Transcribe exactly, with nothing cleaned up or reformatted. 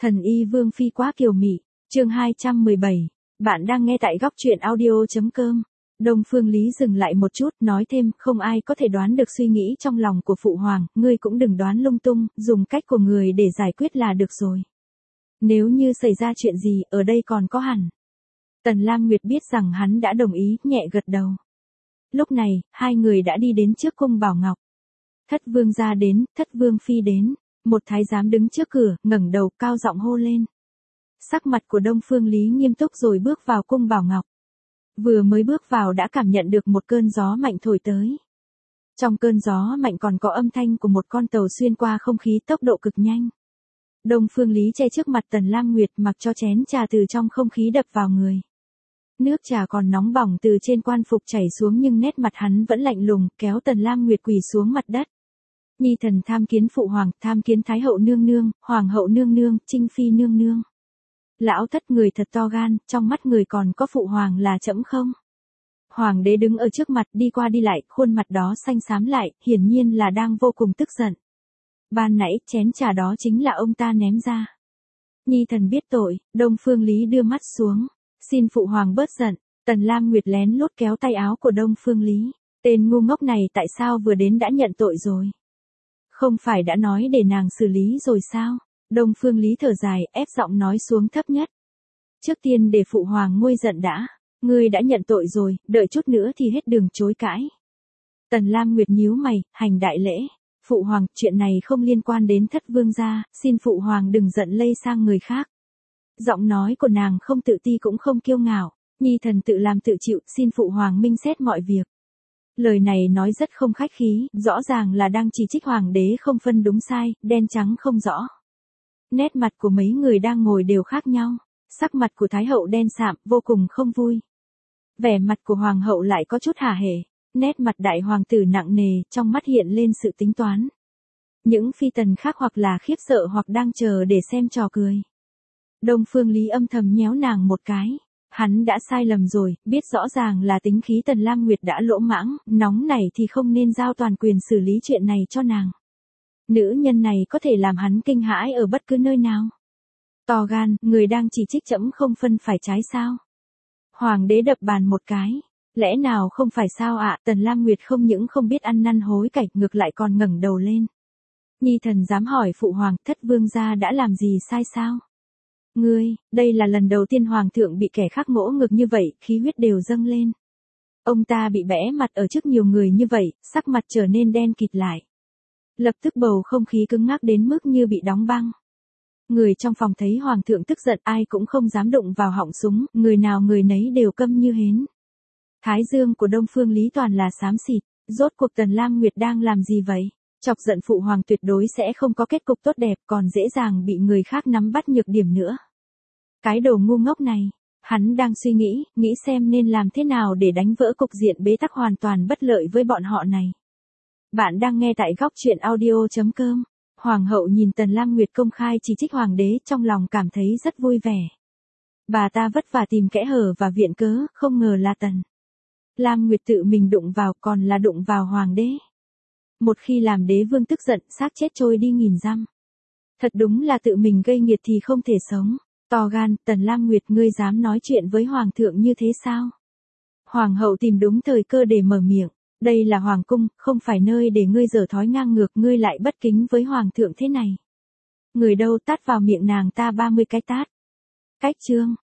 Thần y Vương Phi quá kiều mị, chương hai trăm mười bảy, bạn đang nghe tại góc truyện audio.com. Đông Phương Lý dừng lại một chút, nói thêm, không ai có thể đoán được suy nghĩ trong lòng của Phụ Hoàng, ngươi cũng đừng đoán lung tung, dùng cách của người để giải quyết là được rồi. Nếu như xảy ra chuyện gì, ở đây còn có hẳn. Tần Lam Nguyệt biết rằng hắn đã đồng ý, nhẹ gật đầu. Lúc này, hai người đã đi đến trước cung Bảo Ngọc. Thất vương gia đến, thất vương phi đến. Một thái giám đứng trước cửa, ngẩng đầu, cao giọng hô lên. Sắc mặt của Đông Phương Lý nghiêm túc rồi bước vào cung Bảo Ngọc. Vừa mới bước vào đã cảm nhận được một cơn gió mạnh thổi tới. Trong cơn gió mạnh còn có âm thanh của một con tàu xuyên qua không khí tốc độ cực nhanh. Đông Phương Lý che trước mặt Tần Lam Nguyệt mặc cho chén trà từ trong không khí đập vào người. Nước trà còn nóng bỏng từ trên quan phục chảy xuống nhưng nét mặt hắn vẫn lạnh lùng, kéo Tần Lam Nguyệt quỳ xuống mặt đất. Nhi thần tham kiến Phụ Hoàng, tham kiến Thái hậu nương nương, Hoàng hậu nương nương, Trinh phi nương nương. Lão thất người thật to gan, trong mắt người còn có Phụ Hoàng là trẫm không? Hoàng đế đứng ở trước mặt đi qua đi lại, khuôn mặt đó xanh xám lại, hiển nhiên là đang vô cùng tức giận. Ban nãy chén trà đó chính là ông ta ném ra. Nhi thần biết tội, Đông Phương Lý đưa mắt xuống, xin Phụ Hoàng bớt giận. Tần Lam Nguyệt lén lút kéo tay áo của Đông Phương Lý, tên ngu ngốc này tại sao vừa đến đã nhận tội rồi? Không phải đã nói để nàng xử lý rồi sao? Đông Phương Lý thở dài, ép giọng nói xuống thấp nhất. Trước tiên để Phụ Hoàng nguôi giận đã. Ngươi đã nhận tội rồi, đợi chút nữa thì hết đường chối cãi. Tần Lam Nguyệt nhíu mày, hành đại lễ. Phụ Hoàng, chuyện này không liên quan đến thất vương gia, xin Phụ Hoàng đừng giận lây sang người khác. Giọng nói của nàng không tự ti cũng không kiêu ngạo. Nhi thần tự làm tự chịu, xin Phụ Hoàng minh xét mọi việc. Lời này nói rất không khách khí, rõ ràng là đang chỉ trích Hoàng đế không phân đúng sai, đen trắng không rõ. Nét mặt của mấy người đang ngồi đều khác nhau, sắc mặt của Thái hậu đen sạm, vô cùng không vui. Vẻ mặt của Hoàng hậu lại có chút hả hề, nét mặt đại hoàng tử nặng nề, trong mắt hiện lên sự tính toán. Những phi tần khác hoặc là khiếp sợ hoặc đang chờ để xem trò cười. Đông Phương Lý âm thầm nhéo nàng một cái. Hắn đã sai lầm rồi, biết rõ ràng là tính khí Tần Lam Nguyệt đã lỗ mãng, nóng này thì không nên giao toàn quyền xử lý chuyện này cho nàng. Nữ nhân này có thể làm hắn kinh hãi ở bất cứ nơi nào. To gan, người đang chỉ trích trẫm không phân phải trái sao? Hoàng đế đập bàn một cái. Lẽ nào không phải sao ạ? Tần Lam Nguyệt không những không biết ăn năn hối cải, ngược lại còn ngẩng đầu lên. Nhi thần dám hỏi Phụ Hoàng, thất vương gia đã làm gì sai sao? Ngươi, đây là lần đầu tiên Hoàng thượng bị kẻ khác ngỗ ngược như vậy, khí huyết đều dâng lên. Ông ta bị bẽ mặt ở trước nhiều người như vậy, sắc mặt trở nên đen kịt lại. Lập tức bầu không khí cứng ngắc đến mức như bị đóng băng. Người trong phòng thấy Hoàng thượng tức giận ai cũng không dám đụng vào họng súng, người nào người nấy đều câm như hến. Thái dương của Đông Phương Lý toàn là xám xịt, rốt cuộc Tần Lam Nguyệt đang làm gì vậy? Chọc giận Phụ Hoàng tuyệt đối sẽ không có kết cục tốt đẹp, còn dễ dàng bị người khác nắm bắt nhược điểm nữa. Cái đồ ngu ngốc này, hắn đang suy nghĩ, nghĩ xem nên làm thế nào để đánh vỡ cục diện bế tắc hoàn toàn bất lợi với bọn họ này. Bạn đang nghe tại góc truyện audio.com. Hoàng hậu nhìn Tần Lam Nguyệt công khai chỉ trích Hoàng đế, trong lòng cảm thấy rất vui vẻ. Bà ta vất vả tìm kẽ hở và viện cớ, không ngờ là Tần Lam Nguyệt tự mình đụng vào, còn là đụng vào Hoàng đế. Một khi làm đế vương tức giận, xác chết trôi đi nghìn dặm. Thật đúng là tự mình gây nghiệt thì không thể sống. To gan, Tần Lam Nguyệt, ngươi dám nói chuyện với Hoàng thượng như thế sao? Hoàng hậu tìm đúng thời cơ để mở miệng. Đây là Hoàng cung, không phải nơi để ngươi dở thói ngang ngược, ngươi lại bất kính với Hoàng thượng thế này. Người đâu tát vào miệng nàng ta ba mươi cái tát. Cách chương,